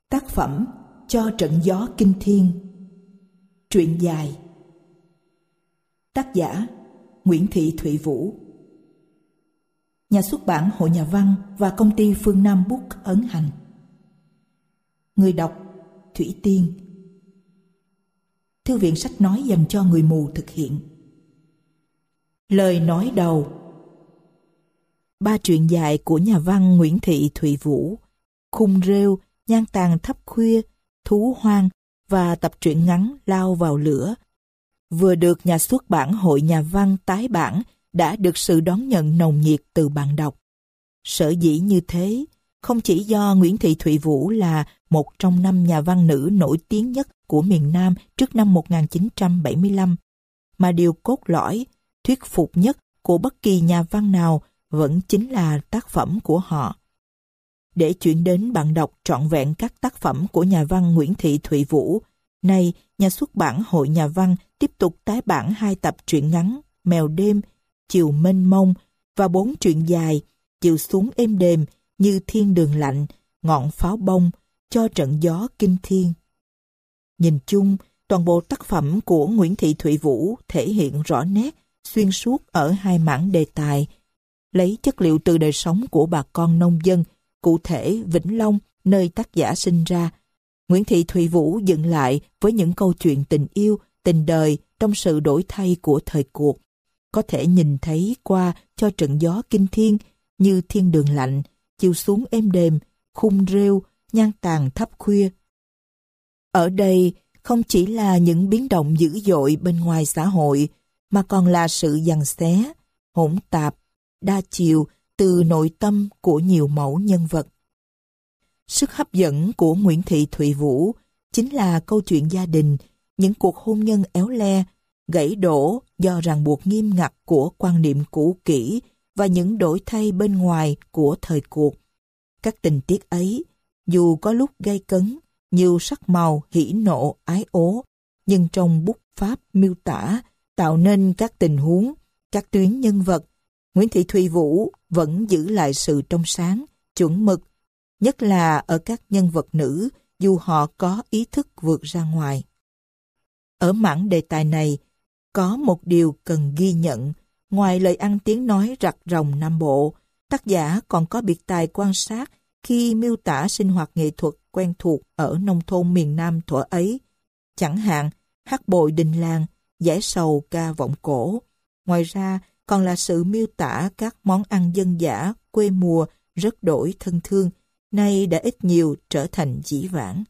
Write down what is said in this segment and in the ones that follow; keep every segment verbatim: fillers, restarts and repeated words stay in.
Tác phẩm Cho trận gió kinh thiên. Truyện dài. Tác giả Nguyễn Thị Thụy Vũ. Nhà xuất bản Hội Nhà văn và công ty Phương Nam Book ấn hành. Người đọc Thủy Tiên. Thư viện sách nói dành cho người mù thực hiện. Lời nói đầu. Ba truyện dài của nhà văn Nguyễn Thị Thụy Vũ: Khung rêu, Nhan tàn thấp khuya, Thú hoang và tập truyện ngắn Lao vào lửa vừa được nhà xuất bản Hội Nhà văn tái bản đã được sự đón nhận nồng nhiệt từ bạn đọc. Sở dĩ như thế không chỉ do Nguyễn Thị Thụy Vũ là một trong năm nhà văn nữ nổi tiếng nhất của miền Nam trước năm một nghìn chín trăm bảy mươi lăm, mà điều cốt lõi, thuyết phục nhất của bất kỳ nhà văn nào vẫn chính là tác phẩm của họ. Để chuyển đến bạn đọc trọn vẹn các tác phẩm của nhà văn Nguyễn Thị Thụy Vũ, nay nhà xuất bản Hội Nhà văn tiếp tục tái bản hai tập truyện ngắn Mèo đêm, Chiều mênh mông và bốn truyện dài Chiều xuống êm đềm, Như thiên đường lạnh, Ngọn pháo bông, Cho trận gió kinh thiên. Nhìn chung, toàn bộ tác phẩm của Nguyễn Thị Thụy Vũ thể hiện rõ nét, xuyên suốt ở hai mảng đề tài, lấy chất liệu từ đời sống của bà con nông dân, cụ thể Vĩnh Long, nơi tác giả sinh ra. Nguyễn Thị Thụy Vũ dựng lại với những câu chuyện tình yêu, tình đời trong sự đổi thay của thời cuộc. Có thể nhìn thấy qua Cho trận gió kinh thiên, Như thiên đường lạnh, Chiều xuống êm đềm, Khung rêu, Nhan tàn thấp khuya. Ở đây không chỉ là những biến động dữ dội bên ngoài xã hội, mà còn là sự giằng xé, hỗn tạp, đa chiều từ nội tâm của nhiều mẫu nhân vật. Sức hấp dẫn của Nguyễn Thị Thụy Vũ chính là câu chuyện gia đình, những cuộc hôn nhân éo le, gãy đổ do ràng buộc nghiêm ngặt của quan niệm cũ kỹ và những đổi thay bên ngoài của thời cuộc. Các tình tiết ấy, dù có lúc gay cấn, nhiều sắc màu hỉ nộ ái ố, nhưng trong bút pháp miêu tả tạo nên các tình huống, các tuyến nhân vật, Nguyễn Thị Thụy Vũ vẫn giữ lại sự trong sáng, chuẩn mực, nhất là ở các nhân vật nữ, dù họ có ý thức vượt ra ngoài. Ở mảng đề tài này, có một điều cần ghi nhận, ngoài lời ăn tiếng nói rặt ròng Nam Bộ, tác giả còn có biệt tài quan sát khi miêu tả sinh hoạt nghệ thuật quen thuộc ở nông thôn miền Nam thuở ấy, chẳng hạn hát bội đình làng, giải sầu ca vọng cổ. Ngoài ra, còn là sự miêu tả các món ăn dân dã quê mùa rất đổi thân thương, nay đã ít nhiều trở thành dĩ vãng.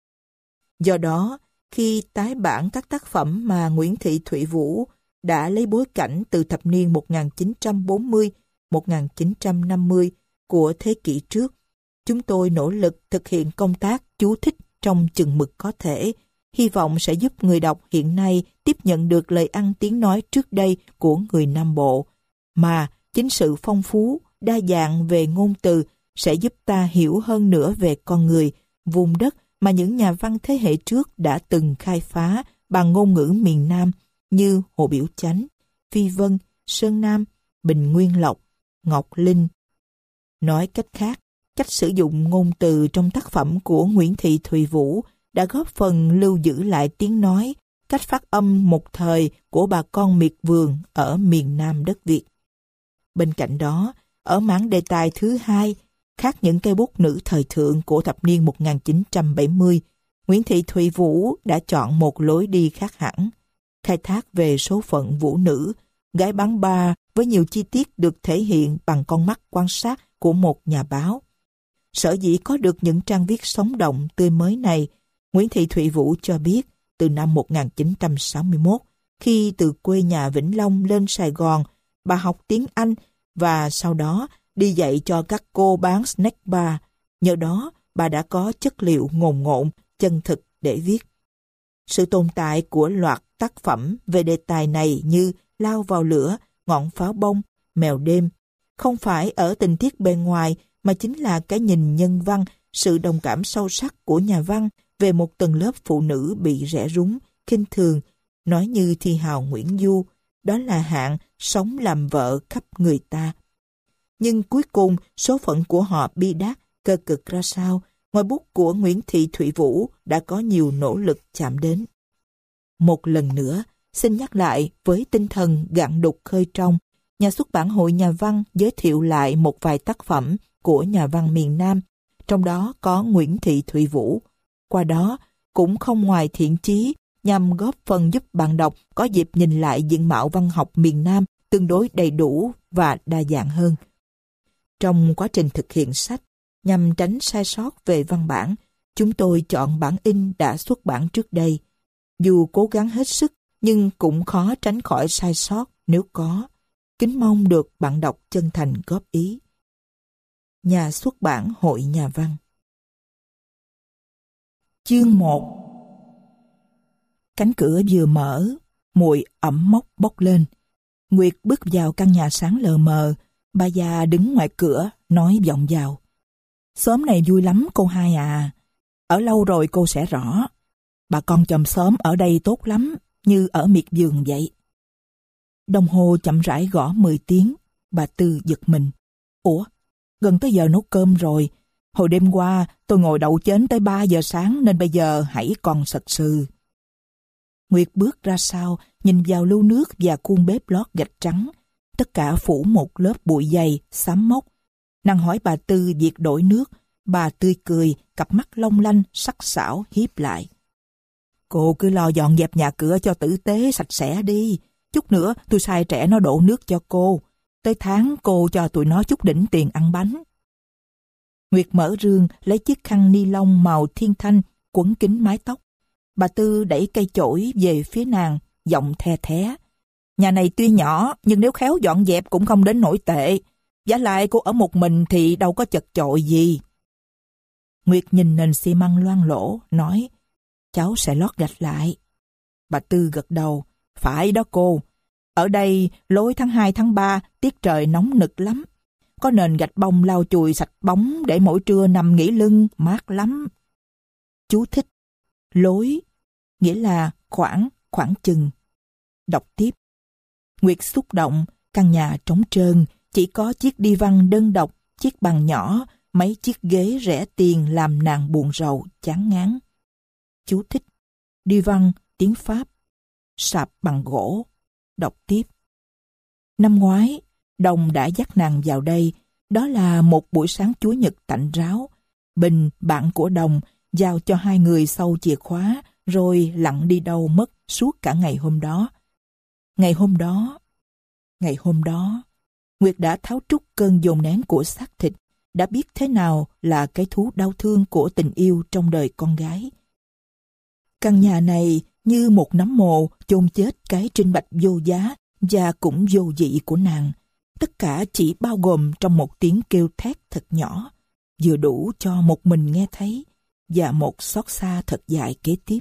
Do đó, khi tái bản các tác phẩm mà Nguyễn Thị Thụy Vũ đã lấy bối cảnh từ thập niên một nghìn chín trăm bốn mươi đến một nghìn chín trăm năm mươi của thế kỷ trước, chúng tôi nỗ lực thực hiện công tác chú thích trong chừng mực có thể, hy vọng sẽ giúp người đọc hiện nay tiếp nhận được lời ăn tiếng nói trước đây của người Nam Bộ, mà chính sự phong phú, đa dạng về ngôn từ sẽ giúp ta hiểu hơn nữa về con người, vùng đất mà những nhà văn thế hệ trước đã từng khai phá bằng ngôn ngữ miền Nam như Hồ Biểu Chánh, Phi Vân, Sơn Nam, Bình Nguyên Lộc, Ngọc Linh. Nói cách khác, cách sử dụng ngôn từ trong tác phẩm của Nguyễn Thị Thụy Vũ đã góp phần lưu giữ lại tiếng nói, cách phát âm một thời của bà con miệt vườn ở miền Nam đất Việt. Bên cạnh đó, ở mảng đề tài thứ hai, khác những cây bút nữ thời thượng của thập niên một nghìn chín trăm bảy mươi, Nguyễn Thị Thụy Vũ đã chọn một lối đi khác hẳn, khai thác về số phận vũ nữ, gái bán ba với nhiều chi tiết được thể hiện bằng con mắt quan sát của một nhà báo. Sở dĩ có được những trang viết sống động tươi mới này, Nguyễn Thị Thụy Vũ cho biết từ năm một nghìn chín trăm sáu mươi mốt, khi từ quê nhà Vĩnh Long lên Sài Gòn, bà học tiếng Anh và sau đó đi dạy cho các cô bán snack bar. Nhờ đó, bà đã có chất liệu ngồn ngộn, chân thực để viết. Sự tồn tại của loạt tác phẩm về đề tài này như Lao vào lửa, Ngọn pháo bông, Mèo đêm, không phải ở tình tiết bề ngoài mà chính là cái nhìn nhân văn, sự đồng cảm sâu sắc của nhà văn về một tầng lớp phụ nữ bị rẻ rúng, khinh thường, nói như thi hào Nguyễn Du, đó là hạng sống làm vợ khắp người ta. Nhưng cuối cùng, số phận của họ bi đát, cơ cực ra sao, ngòi bút của Nguyễn Thị Thụy Vũ đã có nhiều nỗ lực chạm đến. Một lần nữa, xin nhắc lại với tinh thần gạn đục khơi trong, nhà xuất bản Hội Nhà văn giới thiệu lại một vài tác phẩm của nhà văn miền Nam, trong đó có Nguyễn Thị Thụy Vũ. Qua đó, cũng không ngoài thiện chí, nhằm góp phần giúp bạn đọc có dịp nhìn lại diện mạo văn học miền Nam tương đối đầy đủ và đa dạng hơn. Trong quá trình thực hiện sách, nhằm tránh sai sót về văn bản, chúng tôi chọn bản in đã xuất bản trước đây. Dù cố gắng hết sức, nhưng cũng khó tránh khỏi sai sót nếu có. Kính mong được bạn đọc chân thành góp ý. Nhà xuất bản Hội Nhà văn. Chương một. Cánh cửa vừa mở, mùi ẩm mốc bốc lên. Nguyệt bước vào căn nhà sáng lờ mờ, bà già đứng ngoài cửa, nói vọng vào. Xóm này vui lắm cô hai à, ở lâu rồi cô sẽ rõ. Bà con chòm xóm ở đây tốt lắm, như ở miệt vườn vậy. Đồng hồ chậm rãi gõ mười tiếng, bà Tư giật mình. Ủa, gần tới giờ nấu cơm rồi. Hồi đêm qua tôi ngồi đậu chén tới ba giờ sáng nên bây giờ hãy còn sật sừ. Nguyệt bước ra sau, nhìn vào lu nước và khuôn bếp lót gạch trắng. Tất cả phủ một lớp bụi dày, xám mốc. Nàng hỏi bà Tư việc đổi nước. Bà tươi cười, cặp mắt long lanh, sắc sảo hiếp lại. Cô cứ lo dọn dẹp nhà cửa cho tử tế, sạch sẽ đi. Chút nữa tôi sai trẻ nó đổ nước cho cô. Tới tháng cô cho tụi nó chút đỉnh tiền ăn bánh. Nguyệt mở rương, lấy chiếc khăn ni lông màu thiên thanh, quấn kín mái tóc. Bà Tư đẩy cây chổi về phía nàng, giọng the thé. Nhà này tuy nhỏ, nhưng nếu khéo dọn dẹp cũng không đến nổi tệ. Vả lại cô ở một mình thì đâu có chật chội gì. Nguyệt nhìn nền xi măng loang lỗ, nói, cháu sẽ lót gạch lại. Bà Tư gật đầu, phải đó cô. Ở đây, lối tháng hai tháng ba, tiết trời nóng nực lắm. Có nền gạch bông lau chùi sạch bóng để mỗi trưa nằm nghỉ lưng, mát lắm. Chú thích, lối, nghĩa là khoảng, khoảng chừng. Đọc tiếp. Nguyệt xúc động, căn nhà trống trơn, chỉ có chiếc đi văn đơn độc, chiếc bàn nhỏ, mấy chiếc ghế rẻ tiền làm nàng buồn rầu, chán ngán. Chú thích, đi văn, tiếng Pháp, sạp bằng gỗ. Đọc tiếp. Năm ngoái, Đồng đã dắt nàng vào đây. Đó là một buổi sáng Chúa Nhật tạnh ráo. Bình, bạn của Đồng, giao cho hai người sau chìa khóa, rồi lặng đi đâu mất suốt cả ngày hôm đó. Ngày hôm đó, ngày hôm đó, Nguyệt đã tháo trút cơn dồn nén của xác thịt, đã biết thế nào là cái thú đau thương của tình yêu trong đời con gái. Căn nhà này như một nấm mồ chôn chết cái trinh bạch vô giá và cũng vô vị của nàng. Tất cả chỉ bao gồm trong một tiếng kêu thét thật nhỏ, vừa đủ cho một mình nghe thấy, và một xót xa thật dài kế tiếp.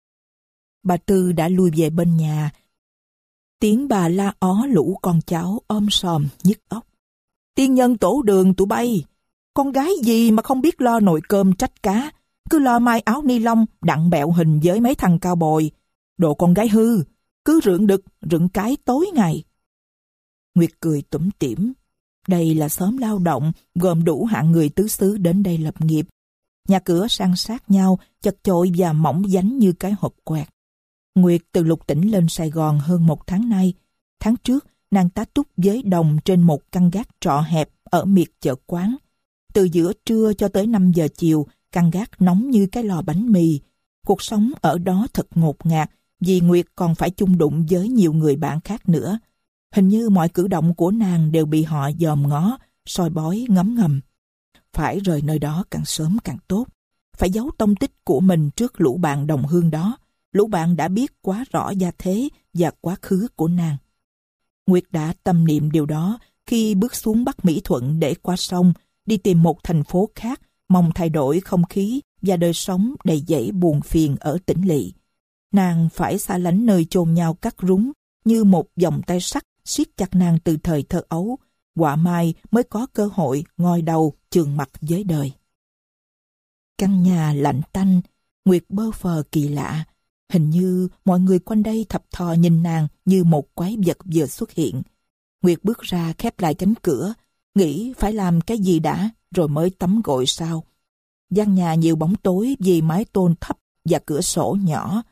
Bà Tư đã lui về bên nhà. Tiếng bà la ó lũ con cháu om sòm nhức óc. Tiên nhân tổ đường tụi bay, con gái gì mà không biết lo nồi cơm trách cá, cứ lo mai áo ni lông đặng bẹo hình với mấy thằng cao bồi. Đồ con gái hư, cứ rượn đực, rượn cái tối ngày. Nguyệt cười tủm tỉm. Đây là xóm lao động, gồm đủ hạng người tứ xứ đến đây lập nghiệp. Nhà cửa san sát nhau, chật chội và mỏng dánh như cái hộp quẹt. Nguyệt từ Lục Tỉnh lên Sài Gòn hơn một tháng nay. Tháng trước, nàng tá túc với Đồng trên một căn gác trọ hẹp ở miệt chợ Quán. Từ giữa trưa cho tới năm giờ chiều, căn gác nóng như cái lò bánh mì. Cuộc sống ở đó thật ngột ngạt, vì Nguyệt còn phải chung đụng với nhiều người bạn khác nữa. Hình như mọi cử động của nàng đều bị họ dòm ngó, soi bói ngấm ngầm. Phải rời nơi đó càng sớm càng tốt. Phải giấu tông tích của mình trước lũ bạn đồng hương đó. Lũ bạn đã biết quá rõ gia thế và quá khứ của nàng. Nguyệt đã tâm niệm điều đó khi bước xuống Bắc Mỹ Thuận để qua sông, đi tìm một thành phố khác, mong thay đổi không khí và đời sống đầy dẫy buồn phiền ở tỉnh lỵ. Nàng phải xa lánh nơi chôn nhau cắt rúng, như một vòng tay sắt siết chặt nàng từ thời thơ ấu, quả mai mới có cơ hội ngoi đầu chườn mặt với đời. Căn nhà lạnh tanh, Nguyệt bơ phờ kỳ lạ. Hình như mọi người quanh đây thập thò nhìn nàng như một quái vật vừa xuất hiện. Nguyệt bước ra khép lại cánh cửa, nghĩ phải làm cái gì đã rồi mới tắm gội sau. Gian nhà nhiều bóng tối vì mái tôn thấp và cửa sổ nhỏ.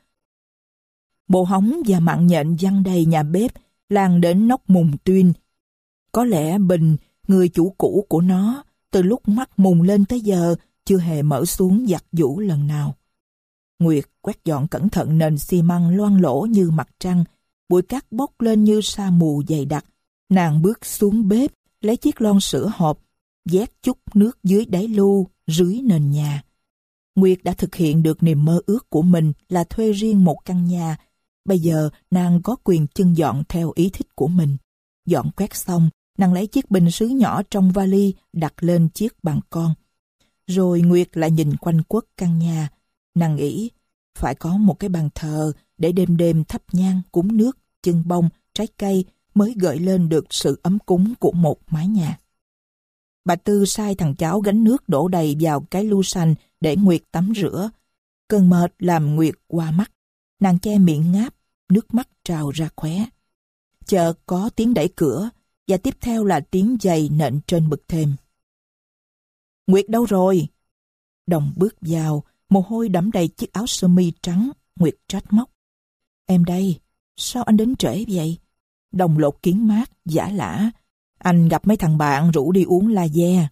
Bộ hóng và mạng nhện văng đầy nhà bếp, lan đến nóc mùng tuyên. Có lẽ Bình, người chủ cũ của nó, từ lúc mắt mùng lên tới giờ, chưa hề mở xuống giặt giũ lần nào. Nguyệt quét dọn cẩn thận nền xi măng loang lỗ như mặt trăng, bụi cát bốc lên như sa mù dày đặc. Nàng bước xuống bếp, lấy chiếc lon sữa hộp, vét chút nước dưới đáy lu, rưới nền nhà. Nguyệt đã thực hiện được niềm mơ ước của mình là thuê riêng một căn nhà. Bây giờ nàng có quyền chân dọn theo ý thích của mình. Dọn quét xong, nàng lấy chiếc bình sứ nhỏ trong vali đặt lên chiếc bàn con. Rồi Nguyệt lại nhìn quanh quất căn nhà. Nàng nghĩ, phải có một cái bàn thờ để đêm đêm thắp nhang, cúng nước, chưng bông, trái cây mới gợi lên được sự ấm cúng của một mái nhà. Bà Tư sai thằng cháu gánh nước đổ đầy vào cái lu xanh để Nguyệt tắm rửa. Cơn mệt làm Nguyệt qua mắt. Nàng che miệng ngáp, nước mắt trào ra khóe. Chợt có tiếng đẩy cửa, và tiếp theo là tiếng giày nện trên bậc thềm. Nguyệt đâu rồi? Đồng bước vào, mồ hôi đẫm đầy chiếc áo sơ mi trắng. Nguyệt trách móc. Em đây, sao anh đến trễ vậy? Đồng lột kiếng mát, giả lả. Anh gặp mấy thằng bạn rủ đi uống lager.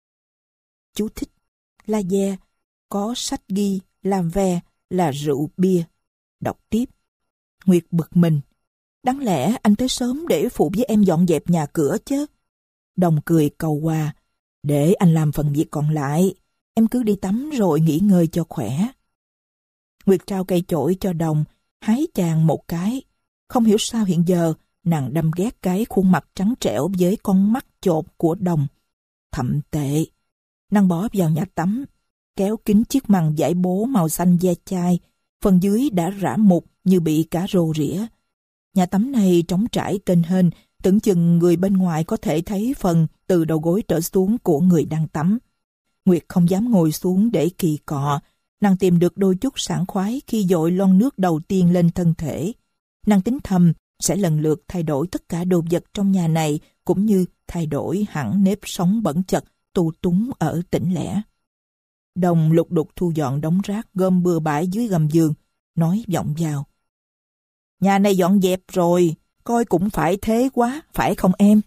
Chú thích. Lager có sách ghi làm ve là rượu bia. Đọc tiếp. Nguyệt bực mình. Đáng lẽ anh tới sớm để phụ với em dọn dẹp nhà cửa chứ. Đồng cười cầu hòa. Để anh làm phần việc còn lại. Em cứ đi tắm rồi nghỉ ngơi cho khỏe. Nguyệt trao cây chổi cho Đồng, hái chàng một cái. Không hiểu sao hiện giờ nàng đâm ghét cái khuôn mặt trắng trẻo với con mắt chột của Đồng. Thậm tệ. Nàng bỏ vào nhà tắm, kéo kín chiếc màn vải bố màu xanh da chai, phần dưới đã rã mục như bị cá rô rỉa. Nhà tắm này trống trải kênh hên, tưởng chừng người bên ngoài có thể thấy phần từ đầu gối trở xuống của người đang tắm. Nguyệt không dám ngồi xuống để kỳ cọ. Nàng tìm được đôi chút sảng khoái khi dội lon nước đầu tiên lên thân thể. Nàng tính thầm sẽ lần lượt thay đổi tất cả đồ vật trong nhà này, cũng như thay đổi hẳn nếp sống bẩn chật tù túng ở tỉnh lẻ. Đồng lục đục thu dọn đống rác gom bừa bãi dưới gầm giường, nói vọng vào. Nhà này dọn dẹp rồi, coi cũng phải thế quá, phải không em?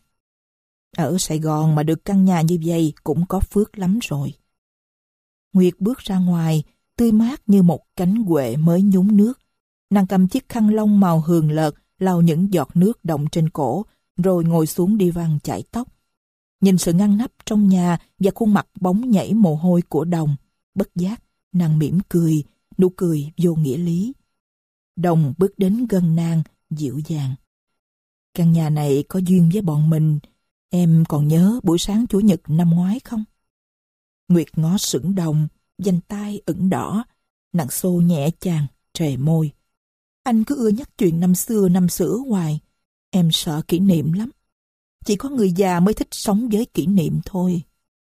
Ở Sài Gòn mà được căn nhà như vậy cũng có phước lắm rồi. Nguyệt bước ra ngoài, tươi mát như một cánh quệ mới nhúng nước. Nàng cầm chiếc khăn lông màu hường lợt, lau những giọt nước đọng trên cổ, rồi ngồi xuống đi văn chải tóc. Nhìn sự ngăn nắp trong nhà và khuôn mặt bóng nhảy mồ hôi của Đồng, bất giác, nàng mỉm cười, nụ cười vô nghĩa lý. Đồng bước đến gần nàng, dịu dàng. Căn nhà này có duyên với bọn mình, em còn nhớ buổi sáng Chủ nhật năm ngoái không? Nguyệt ngó sững Đồng, vành tai ửng đỏ, nàng xô nhẹ chàng, trề môi. Anh cứ ưa nhắc chuyện năm xưa năm xưa hoài, em sợ kỷ niệm lắm. Chỉ có người già mới thích sống với kỷ niệm thôi.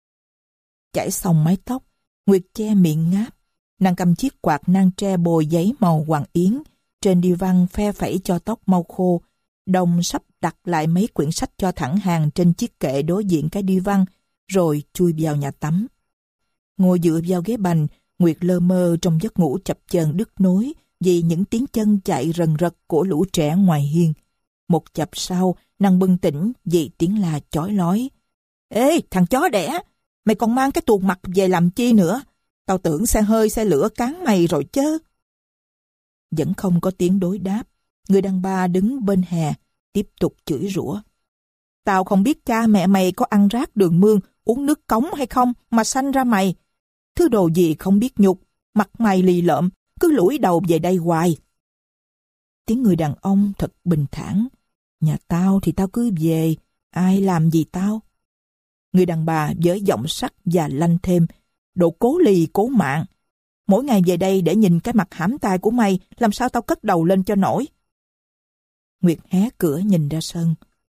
Chải xong mái tóc, Nguyệt che miệng ngáp. Nàng cầm chiếc quạt nang tre bồi giấy màu hoàng yến, trên đi văn phe phẩy cho tóc mau khô. Đồng sắp đặt lại mấy quyển sách cho thẳng hàng trên chiếc kệ đối diện cái đi văn, rồi chui vào nhà tắm. Ngồi dựa vào ghế bành, Nguyệt lơ mơ trong giấc ngủ chập chờn đứt nối vì những tiếng chân chạy rần rật của lũ trẻ ngoài hiên. Một chập sau, nàng bừng tỉnh vì tiếng la chói lói. Ê, thằng chó đẻ, mày còn mang cái tuột mặt về làm chi nữa? Tao tưởng xe hơi xe lửa cán mày rồi chứ. Vẫn không có tiếng đối đáp. Người đàn bà đứng bên hè, tiếp tục chửi rủa. Tao không biết cha mẹ mày có ăn rác đường mương, uống nước cống hay không mà sanh ra mày. Thứ đồ gì không biết nhục, mặt mày lì lợm, cứ lủi đầu về đây hoài. Tiếng người đàn ông thật bình thản. Nhà tao thì tao cứ về, ai làm gì tao? Người đàn bà với giọng sắc và lanh thêm. Đồ cố lì cố mạng. Mỗi ngày về đây để nhìn cái mặt hãm tai của mày, làm sao tao cất đầu lên cho nổi? Nguyệt hé cửa nhìn ra sân.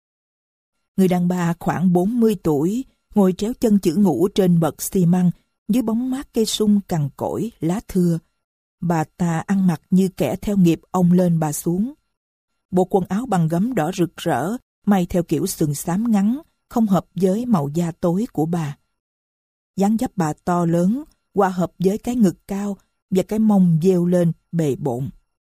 Người đàn bà khoảng bốn mươi tuổi, ngồi tréo chân chữ ngủ trên bậc xi măng, dưới bóng mát cây sung cằn cỗi, lá thưa. Bà ta ăn mặc như kẻ theo nghiệp ông lên bà xuống. Bộ quần áo bằng gấm đỏ rực rỡ, may theo kiểu sừng xám ngắn, không hợp với màu da tối của bà. Dáng dấp bà to lớn, hòa hợp với cái ngực cao và cái mông dêu lên bề bộn.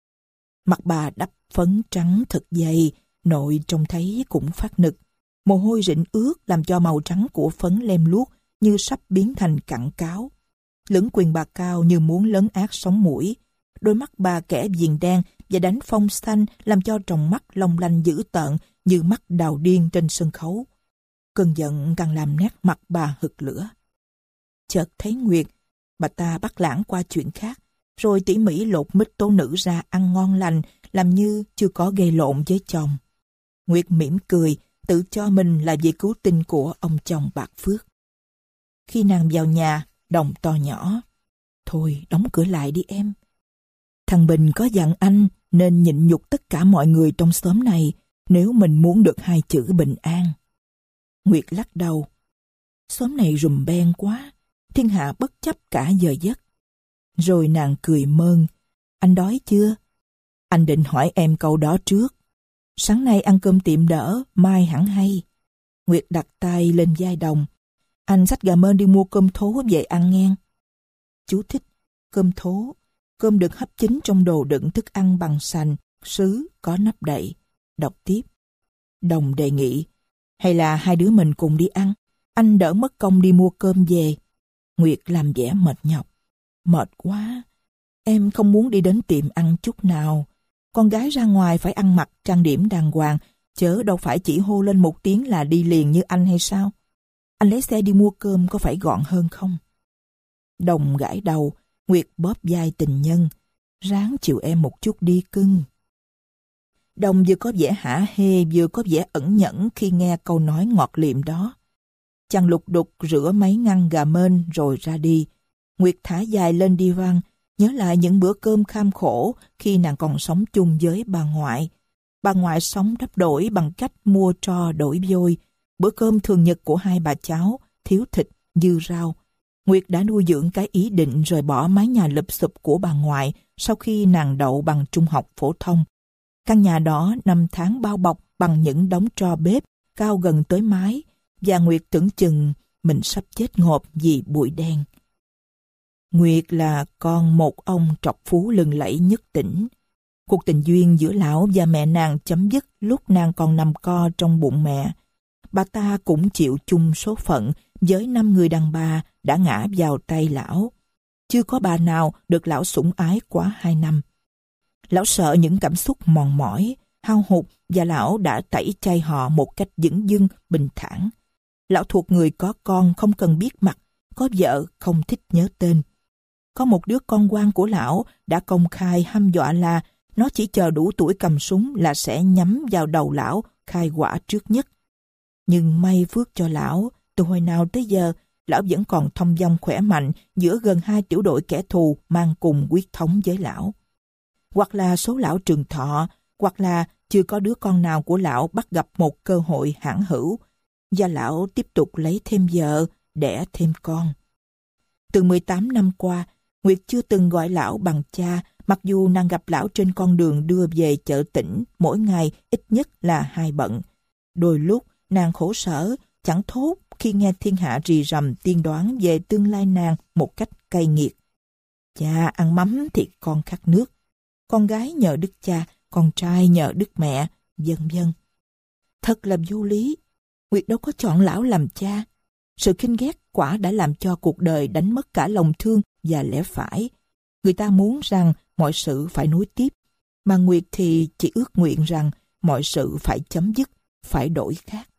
Mặt bà đắp phấn trắng thật dày, nội trông thấy cũng phát nực. Mồ hôi rịn ướt làm cho màu trắng của phấn lem luốc như sắp biến thành cặn cáo. Lưỡng quỳnh bà cao như muốn lấn át sống mũi. Đôi mắt bà kẻ viền đen và đánh phông xanh làm cho tròng mắt long lanh dữ tợn như mắt đào điên trên sân khấu. Cơn giận càng làm nét mặt bà hực lửa. Chợt thấy Nguyệt, bà ta bắt lãng qua chuyện khác, rồi tỉ mỉ lột mít tố nữ ra ăn ngon lành, làm như chưa có gây lộn với chồng. Nguyệt mỉm cười, tự cho mình là vị cứu tinh của ông chồng bạc phước. Khi nàng vào nhà, Đồng to nhỏ: "Thôi đóng cửa lại đi em. Thằng Bình có dặn anh nên nhịn nhục tất cả mọi người trong xóm này nếu mình muốn được hai chữ bình an." Nguyệt lắc đầu: "Xóm này rùm beng quá, thiên hạ bất chấp cả giờ giấc." Rồi nàng cười mơn: "Anh đói chưa? Anh định hỏi em câu đó trước. Sáng nay ăn cơm tiệm đỡ, mai hẳn hay." Nguyệt đặt tay lên vai Đồng: "Anh xách gà mơn đi mua cơm thố về ăn nghe." Chú thích: cơm thố, cơm được hấp chín trong đồ đựng thức ăn bằng sành, sứ, có nắp đậy. Đọc tiếp. Đồng đề nghị: "Hay là hai đứa mình cùng đi ăn, anh đỡ mất công đi mua cơm về." Nguyệt làm vẻ mệt nhọc: "Mệt quá, em không muốn đi đến tiệm ăn chút nào. Con gái ra ngoài phải ăn mặc trang điểm đàng hoàng, chớ đâu phải chỉ hô lên một tiếng là đi liền như anh hay sao? Anh lấy xe đi mua cơm có phải gọn hơn không?" Đồng gãi đầu. Nguyệt bóp vai tình nhân: "Ráng chịu em một chút đi cưng." Đồng vừa có vẻ hả hê vừa có vẻ ẩn nhẫn khi nghe câu nói ngọt liệm đó. Chàng lục đục rửa mấy ngăn gà mên rồi ra đi. Nguyệt thả dài lên đi văn, nhớ lại những bữa cơm kham khổ khi nàng còn sống chung với bà ngoại. Bà ngoại sống đắp đổi bằng cách mua tro đổi vôi. Bữa cơm thường nhật của hai bà cháu, thiếu thịt, dư rau. Nguyệt đã nuôi dưỡng cái ý định rời bỏ mái nhà lụp xụp của bà ngoại sau khi nàng đậu bằng trung học phổ thông. Căn nhà đó năm tháng bao bọc bằng những đống tro bếp cao gần tới mái, và Nguyệt tưởng chừng mình sắp chết ngộp vì bụi đen. Nguyệt là con một ông trọc phú lừng lẫy nhất tỉnh. Cuộc tình duyên giữa lão và mẹ nàng chấm dứt lúc nàng còn nằm co trong bụng mẹ. Bà ta cũng chịu chung số phận với năm người đàn bà đã ngã vào tay lão. Chưa có bà nào được lão sủng ái quá hai năm. Lão sợ những cảm xúc mòn mỏi, hao hụt, và lão đã tẩy chay họ một cách dửng dưng, bình thản. Lão thuộc người có con không cần biết mặt, có vợ không thích nhớ tên. Có một đứa con quan của lão đã công khai hăm dọa là nó chỉ chờ đủ tuổi cầm súng là sẽ nhắm vào đầu lão khai quả trước nhất. Nhưng may phước cho lão, từ hồi nào tới giờ, lão vẫn còn thông dong khỏe mạnh giữa gần hai tiểu đội kẻ thù mang cùng quyết thống với lão. Hoặc là số lão trường thọ, hoặc là chưa có đứa con nào của lão bắt gặp một cơ hội hãn hữu, và lão tiếp tục lấy thêm vợ, đẻ thêm con. Từ mười tám năm qua, Nguyệt chưa từng gọi lão bằng cha, mặc dù nàng gặp lão trên con đường đưa về chợ tỉnh mỗi ngày ít nhất là hai bận. Đôi lúc nàng khổ sở, chẳng thốt khi nghe thiên hạ rì rầm tiên đoán về tương lai nàng một cách cay nghiệt. Cha ăn mắm thì con khát nước, con gái nhờ đức cha, con trai nhờ đức mẹ, vân vân. Thật là vô lý. Nguyệt đâu có chọn lão làm cha. Sự khinh ghét quả đã làm cho cuộc đời đánh mất cả lòng thương và lẽ phải. Người ta muốn rằng mọi sự phải nối tiếp, mà Nguyệt thì chỉ ước nguyện rằng mọi sự phải chấm dứt, phải đổi khác.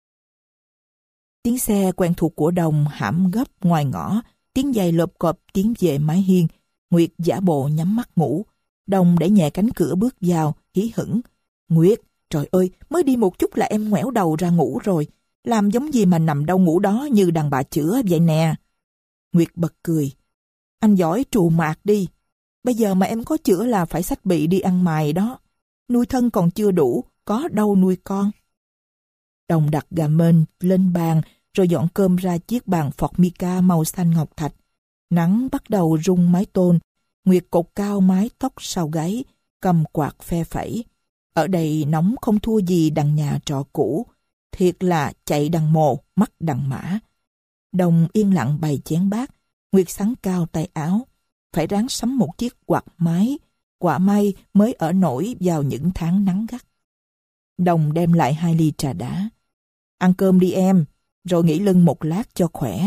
Tiếng xe quen thuộc của Đồng hãm gấp ngoài ngõ, tiếng giày lộp cộp tiến về mái hiên. Nguyệt giả bộ nhắm mắt ngủ. Đồng đẩy nhẹ cánh cửa bước vào, hí hửng. "Nguyệt, trời ơi, mới đi một chút là em ngoẻo đầu ra ngủ rồi. Làm giống gì mà nằm đâu ngủ đó như đàn bà chữa vậy nè." Nguyệt bật cười. "Anh giỏi trù mạt đi. Bây giờ mà em có chữa là phải xách bị đi ăn mày đó. Nuôi thân còn chưa đủ, có đâu nuôi con." Đồng đặt gà mên lên bàn rồi dọn cơm ra chiếc bàn Formica màu xanh ngọc thạch. Nắng bắt đầu rung mái tôn. Nguyệt cột cao mái tóc sau gáy, cầm quạt phe phẩy. Ở đây nóng không thua gì đằng nhà trọ cũ. Thiệt là chạy đằng mồ, mắc đằng mã. Đồng yên lặng bày chén bát. Nguyệt xắn cao tay áo, phải ráng sắm một chiếc quạt máy, quả may mới ở nổi vào những tháng nắng gắt. Đồng đem lại hai ly trà đá. Ăn cơm đi em, rồi nghỉ lưng một lát cho khỏe.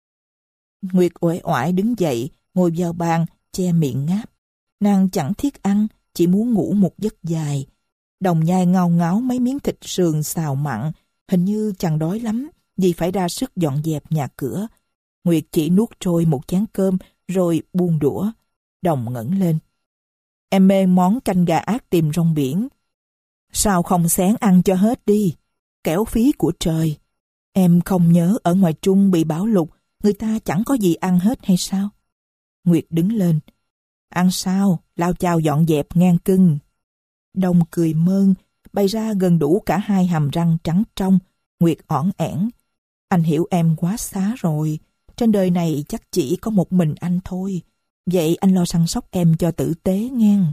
Nguyệt uể oải đứng dậy, ngồi vào bàn, che miệng ngáp. Nàng chẳng thiết ăn, chỉ muốn ngủ một giấc dài. Đồng nhai ngao ngáo mấy miếng thịt sườn xào mặn, hình như chẳng đói lắm, vì phải ra sức dọn dẹp nhà cửa. Nguyệt chỉ nuốt trôi một chén cơm, rồi buông đũa. Đồng ngẩng lên. Em mê món canh gà ác tìm rong biển. Sao không xén ăn cho hết đi, kẻo phí của trời. Em không nhớ ở ngoài Trung bị bão lụt, người ta chẳng có gì ăn hết hay sao? Nguyệt đứng lên. Ăn sao, lao chao dọn dẹp ngang cưng. Đồng cười mơn, bày ra gần đủ cả hai hàm răng trắng trong. Nguyệt ỏn ẻn. Anh hiểu em quá xá rồi. Trên đời này chắc chỉ có một mình anh thôi. Vậy anh lo săn sóc em cho tử tế ngang.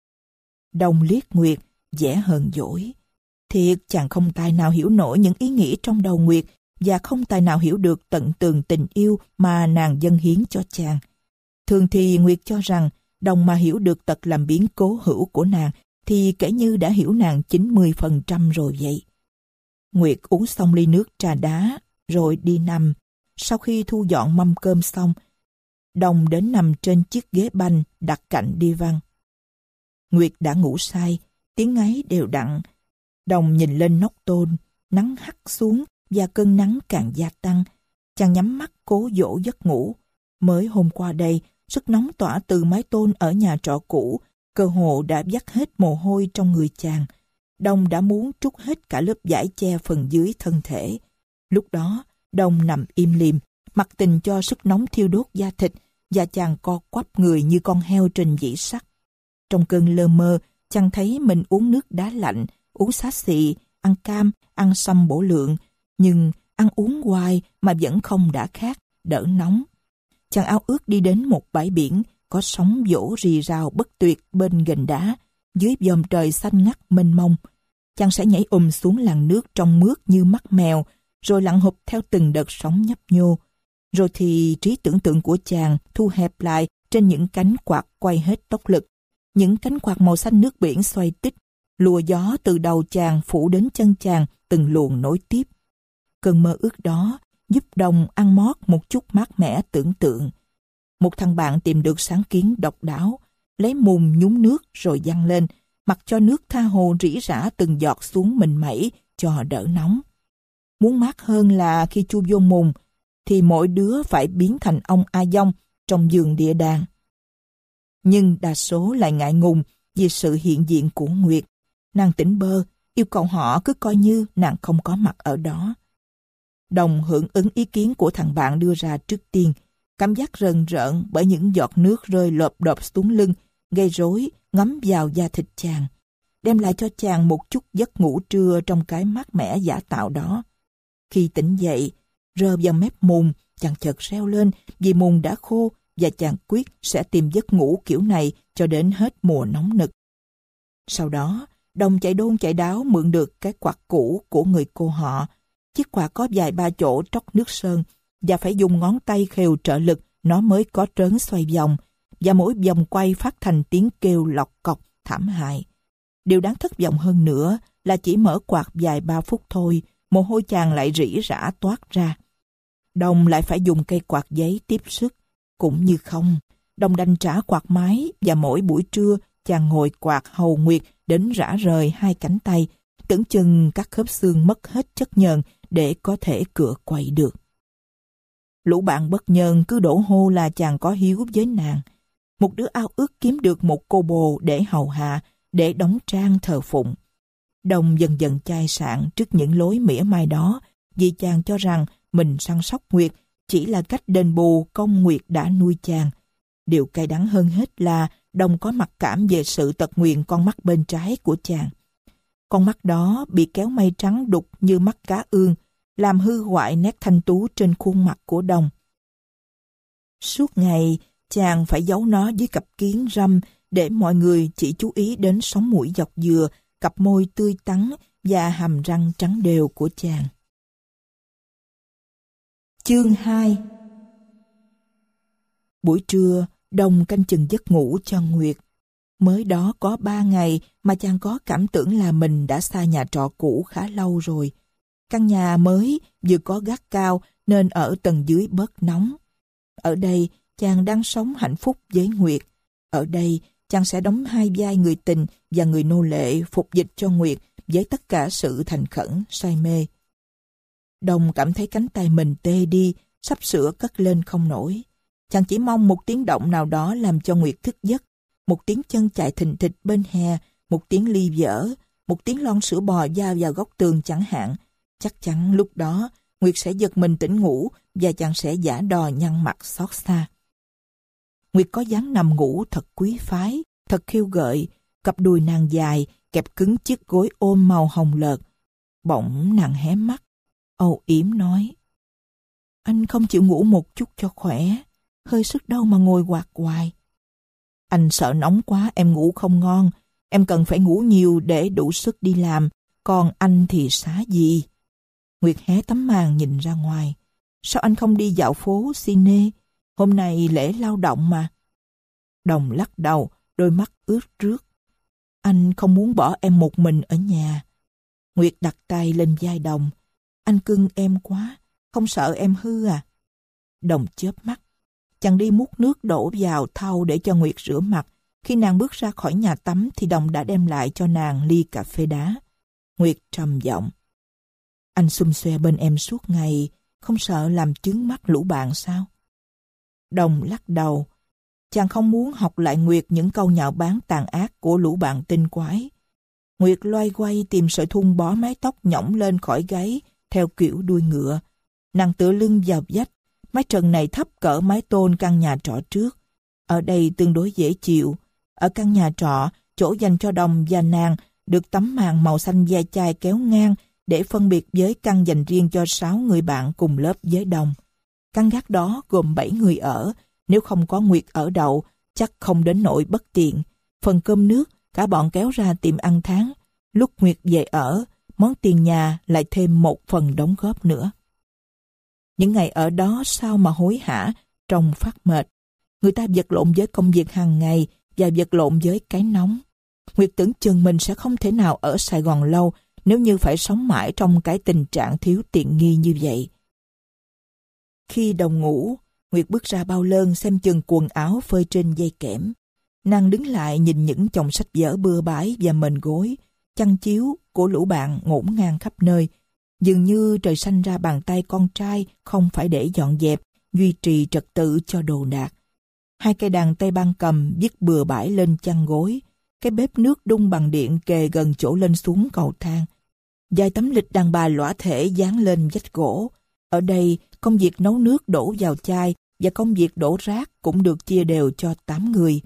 Đồng liếc Nguyệt, vẻ hờn dỗi. Thiệt chàng không tài nào hiểu nổi những ý nghĩ trong đầu Nguyệt và không tài nào hiểu được tận tường tình yêu mà nàng dâng hiến cho chàng. Thường thì Nguyệt cho rằng Đồng mà hiểu được tật làm biến cố hữu của nàng thì kể như đã hiểu nàng chín mươi phần trăm rồi vậy. Nguyệt uống xong ly nước trà đá rồi đi nằm. Sau khi thu dọn mâm cơm xong, Đồng đến nằm trên chiếc ghế banh đặt cạnh đi văn. Nguyệt đã ngủ say, tiếng ngáy đều đặn. Đồng nhìn lên nóc tôn, nắng hắt xuống và cơn nắng càng gia tăng. Chàng nhắm mắt cố dỗ giấc ngủ. Mới hôm qua đây, sức nóng tỏa từ mái tôn ở nhà trọ cũ, cơ hồ đã vắt hết mồ hôi trong người chàng. Đồng đã muốn trút hết cả lớp vải che phần dưới thân thể. Lúc đó, Đồng nằm im lìm, mặc tình cho sức nóng thiêu đốt da thịt, và chàng co quắp người như con heo trên dĩ sắt. Trong cơn lơ mơ, chàng thấy mình uống nước đá lạnh, uống xá xị, ăn cam, ăn sâm bổ lượng, nhưng ăn uống hoài mà vẫn không đã khát, đỡ nóng. Chàng ao ước đi đến một bãi biển, có sóng vỗ rì rào bất tuyệt bên gành đá, dưới vòm trời xanh ngắt mênh mông. Chàng sẽ nhảy ùm xuống làn nước trong mướt như mắt mèo, rồi lặn hụp theo từng đợt sóng nhấp nhô. Rồi thì trí tưởng tượng của chàng thu hẹp lại trên những cánh quạt quay hết tốc lực. Những cánh quạt màu xanh nước biển xoay tít, lùa gió từ đầu chàng phủ đến chân chàng từng luồng nối tiếp. Cơn mơ ước đó giúp Đồng ăn mót một chút mát mẻ tưởng tượng. Một thằng bạn tìm được sáng kiến độc đáo, lấy mùng nhúng nước rồi văng lên, mặc cho nước tha hồ rỉ rả từng giọt xuống mình mẩy cho đỡ nóng. Muốn mát hơn là khi chu vô mùng, thì mỗi đứa phải biến thành ông A Dông trong giường địa đàng. Nhưng đa số lại ngại ngùng vì sự hiện diện của Nguyệt. Nàng tỉnh bơ, yêu cầu họ cứ coi như nàng không có mặt ở đó. Đồng hưởng ứng ý kiến của thằng bạn đưa ra trước tiên, cảm giác rờn rợn bởi những giọt nước rơi lộp độp xuống lưng, gây rối, ngấm vào da thịt chàng, đem lại cho chàng một chút giấc ngủ trưa trong cái mát mẻ giả tạo đó. Khi tỉnh dậy, rơ vào mép mùng, chàng chợt reo lên vì mùng đã khô và chàng quyết sẽ tìm giấc ngủ kiểu này cho đến hết mùa nóng nực. Sau đó, Đồng chạy đôn chạy đáo mượn được cái quạt cũ của người cô họ. Chiếc quạt có vài ba chỗ tróc nước sơn và phải dùng ngón tay khều trợ lực nó mới có trớn xoay vòng, và mỗi vòng quay phát thành tiếng kêu lọc cọc thảm hại. Điều đáng thất vọng hơn nữa là chỉ mở quạt vài ba phút thôi, mồ hôi chàng lại rỉ rả toát ra. Đồng lại phải dùng cây quạt giấy tiếp sức. Cũng như không, Đồng đành trả quạt máy và mỗi buổi trưa chàng ngồi quạt hầu Nguyệt đến rã rời hai cánh tay, tưởng chừng các khớp xương mất hết chất nhờn để có thể cựa quậy được. Lũ bạn bất nhân cứ đổ hô là chàng có hiếu với nàng. Một đứa ao ước kiếm được một cô bồ để hầu hạ, để đóng trang thờ phụng. Đồng dần dần chai sạn trước những lối mỉa mai đó, vì chàng cho rằng mình săn sóc Nguyệt chỉ là cách đền bù công Nguyệt đã nuôi chàng. Điều cay đắng hơn hết là Đồng có mặc cảm về sự tật nguyền con mắt bên trái của chàng. Con mắt đó bị kéo mây trắng đục như mắt cá ương, làm hư hoại nét thanh tú trên khuôn mặt của Đồng. Suốt ngày, chàng phải giấu nó dưới cặp kiến râm để mọi người chỉ chú ý đến sống mũi dọc dừa, cặp môi tươi tắn và hàm răng trắng đều của chàng. Chương hai. Buổi trưa, Đồng canh chừng giấc ngủ cho Nguyệt. Mới đó có ba ngày mà chàng có cảm tưởng là mình đã xa nhà trọ cũ khá lâu rồi. Căn nhà mới vừa có gác cao nên ở tầng dưới bớt nóng. Ở đây, chàng đang sống hạnh phúc với Nguyệt. Ở đây, chàng sẽ đóng hai vai người tình và người nô lệ phục dịch cho Nguyệt với tất cả sự thành khẩn, say mê. Đồng cảm thấy cánh tay mình tê đi, sắp sửa cất lên không nổi. Chàng chỉ mong một tiếng động nào đó làm cho Nguyệt thức giấc. Một tiếng chân chạy thình thịch bên hè, một tiếng ly vỡ, một tiếng lon sữa bò va vào góc tường chẳng hạn. Chắc chắn lúc đó, Nguyệt sẽ giật mình tỉnh ngủ và chàng sẽ giả đò nhăn mặt xót xa. Nguyệt có dáng nằm ngủ thật quý phái, thật khiêu gợi, cặp đùi nàng dài, kẹp cứng chiếc gối ôm màu hồng lợt. Bỗng nàng hé mắt, âu yếm nói: "Anh không chịu ngủ một chút cho khỏe, hơi sức đâu mà ngồi quạt hoài." "Anh sợ nóng quá em ngủ không ngon, em cần phải ngủ nhiều để đủ sức đi làm, còn anh thì xá gì?" Nguyệt hé tấm màn nhìn ra ngoài. "Sao anh không đi dạo phố cine? Hôm nay lễ lao động mà." Đồng lắc đầu, đôi mắt ướt rướt. "Anh không muốn bỏ em một mình ở nhà." Nguyệt đặt tay lên vai Đồng. "Anh cưng em quá, không sợ em hư à?" Đồng chớp mắt. Chàng đi múc nước đổ vào thau để cho Nguyệt rửa mặt. Khi nàng bước ra khỏi nhà tắm thì Đồng đã đem lại cho nàng ly cà phê đá. Nguyệt trầm giọng: "Anh xum xoe bên em suốt ngày, không sợ làm chướng mắt lũ bạn sao?" Đồng lắc đầu. Chàng không muốn học lại Nguyệt những câu nhạo báng tàn ác của lũ bạn tinh quái. Nguyệt loay quay tìm sợi thun bó mái tóc nhõng lên khỏi gáy theo kiểu đuôi ngựa. Nàng tựa lưng vào vách. Mái trần này thấp cỡ mái tôn căn nhà trọ trước. Ở đây tương đối dễ chịu. Ở căn nhà trọ, chỗ dành cho Đồng và nàng được tấm màn màu xanh da chai kéo ngang để phân biệt với căn dành riêng cho sáu người bạn cùng lớp với Đồng. Căn gác đó gồm bảy người ở. Nếu không có Nguyệt ở đậu, chắc không đến nỗi bất tiện. Phần cơm nước, cả bọn kéo ra tìm ăn tháng. Lúc Nguyệt về ở, món tiền nhà lại thêm một phần đóng góp nữa. Những ngày ở đó sao mà hối hả, trông phát mệt. Người ta vật lộn với công việc hàng ngày và vật lộn với cái nóng. Nguyệt tưởng chừng mình sẽ không thể nào ở Sài Gòn lâu nếu như phải sống mãi trong cái tình trạng thiếu tiện nghi như vậy. Khi Đồng ngủ, Nguyệt bước ra bao lơn xem chừng quần áo phơi trên dây kẽm. Nàng đứng lại nhìn những chồng sách vở bừa bãi và mền gối, chăn chiếu của lũ bạn ngổn ngang khắp nơi. Dường như trời sanh ra bàn tay con trai không phải để dọn dẹp, duy trì trật tự cho đồ đạc. Hai cây đàn tây ban cầm vứt bừa bãi lên chăn gối. Cái bếp nước đun bằng điện kề gần chỗ lên xuống cầu thang. Vài tấm lịch đàn bà lõa thể dán lên vách gỗ. Ở đây, công việc nấu nước đổ vào chai và công việc đổ rác cũng được chia đều cho tám người.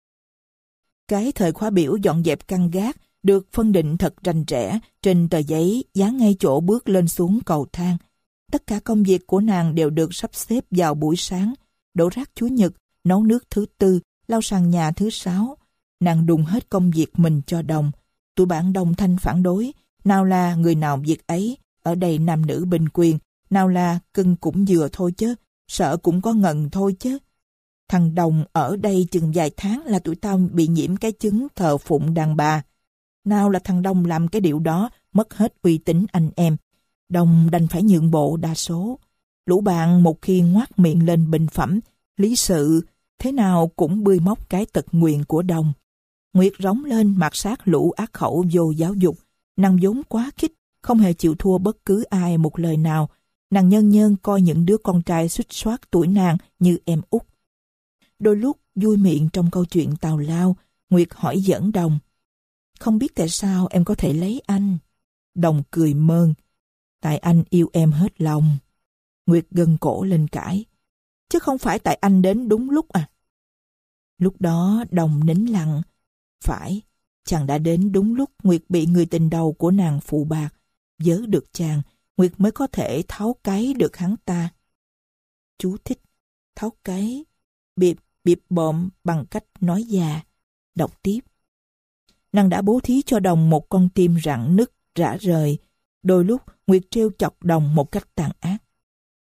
Cái thời khóa biểu dọn dẹp căn gác được phân định thật rành rẽ trên tờ giấy dán ngay chỗ bước lên xuống cầu thang. Tất cả công việc của nàng đều được sắp xếp vào buổi sáng: đổ rác Chủ nhật, nấu nước thứ tư, lau sàn nhà thứ sáu. Nàng đùng hết công việc mình cho Đồng. Tụi bạn đồng thanh phản đối, nào là người nào việc ấy, ở đây nam nữ bình quyền, nào là cưng cũng vừa thôi chứ, sợ cũng có ngần thôi chứ. Thằng Đồng ở đây chừng vài tháng là tụi tao bị nhiễm cái chứng thờ phụng đàn bà. Nào là thằng Đồng làm cái điều đó, mất hết uy tín anh em. Đồng đành phải nhượng bộ đa số. Lũ bạn một khi ngoác miệng lên bình phẩm, lý sự, thế nào cũng bươi móc cái tật nguyền của Đồng. Nguyệt rống lên mạt sát lũ ác khẩu vô giáo dục. Nàng vốn quá khích, không hề chịu thua bất cứ ai một lời nào. Nàng nhân nhân coi những đứa con trai xuýt xoát tuổi nàng như em út. Đôi lúc vui miệng trong câu chuyện tào lao, Nguyệt hỏi giỡn Đồng: "Không biết tại sao em có thể lấy anh?" Đồng cười mơn: "Tại anh yêu em hết lòng." Nguyệt gân cổ lên cãi: "Chứ không phải tại anh đến đúng lúc à?" Lúc đó Đồng nín lặng. Phải, chàng đã đến đúng lúc Nguyệt bị người tình đầu của nàng phụ bạc. Vớ được chàng, Nguyệt mới có thể tháo cáy được hắn ta. Chú thích: tháo cáy, bịp bịp bợm bằng cách nói già. Đọc tiếp. Nàng đã bố thí cho Đồng một con tim rạn nứt, rã rời. Đôi lúc Nguyệt trêu chọc Đồng một cách tàn ác.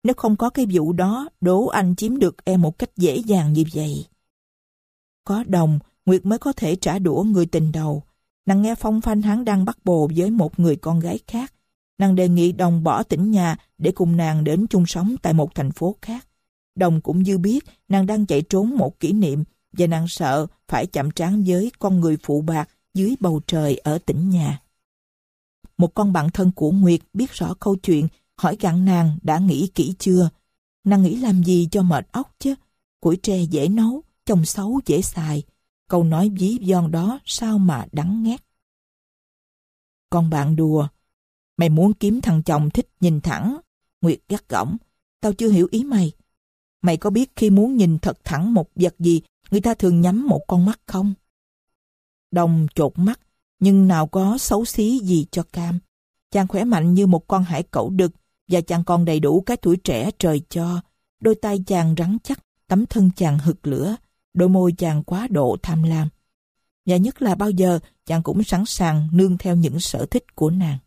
Nếu không có cái vụ đó, đố anh chiếm được em một cách dễ dàng như vậy. Có Đồng, Nguyệt mới có thể trả đũa người tình đầu. Nàng nghe phong phanh hắn đang bắt bồ với một người con gái khác. Nàng đề nghị Đồng bỏ tỉnh nhà để cùng nàng đến chung sống tại một thành phố khác. Đồng cũng như biết nàng đang chạy trốn một kỷ niệm và nàng sợ phải chạm trán với con người phụ bạc dưới bầu trời ở tỉnh nhà. Một con bạn thân của Nguyệt biết rõ câu chuyện, hỏi gặng nàng đã nghĩ kỹ chưa. Nàng nghĩ làm gì cho mệt óc chứ. Củi tre dễ nấu, chồng xấu dễ xài. Câu nói ví von đó sao mà đắng ngắt. Con bạn đùa. Mày muốn kiếm thằng chồng thích nhìn thẳng. Nguyệt gắt gỏng. Tao chưa hiểu ý mày. Mày có biết khi muốn nhìn thật thẳng một vật gì, người ta thường nhắm một con mắt không? Đồng chột mắt, nhưng nào có xấu xí gì cho cam. Chàng khỏe mạnh như một con hải cẩu đực, và chàng còn đầy đủ cái tuổi trẻ trời cho. Đôi tay chàng rắn chắc, tấm thân chàng hực lửa, đôi môi chàng quá độ tham lam. Và nhất là bao giờ chàng cũng sẵn sàng nương theo những sở thích của nàng.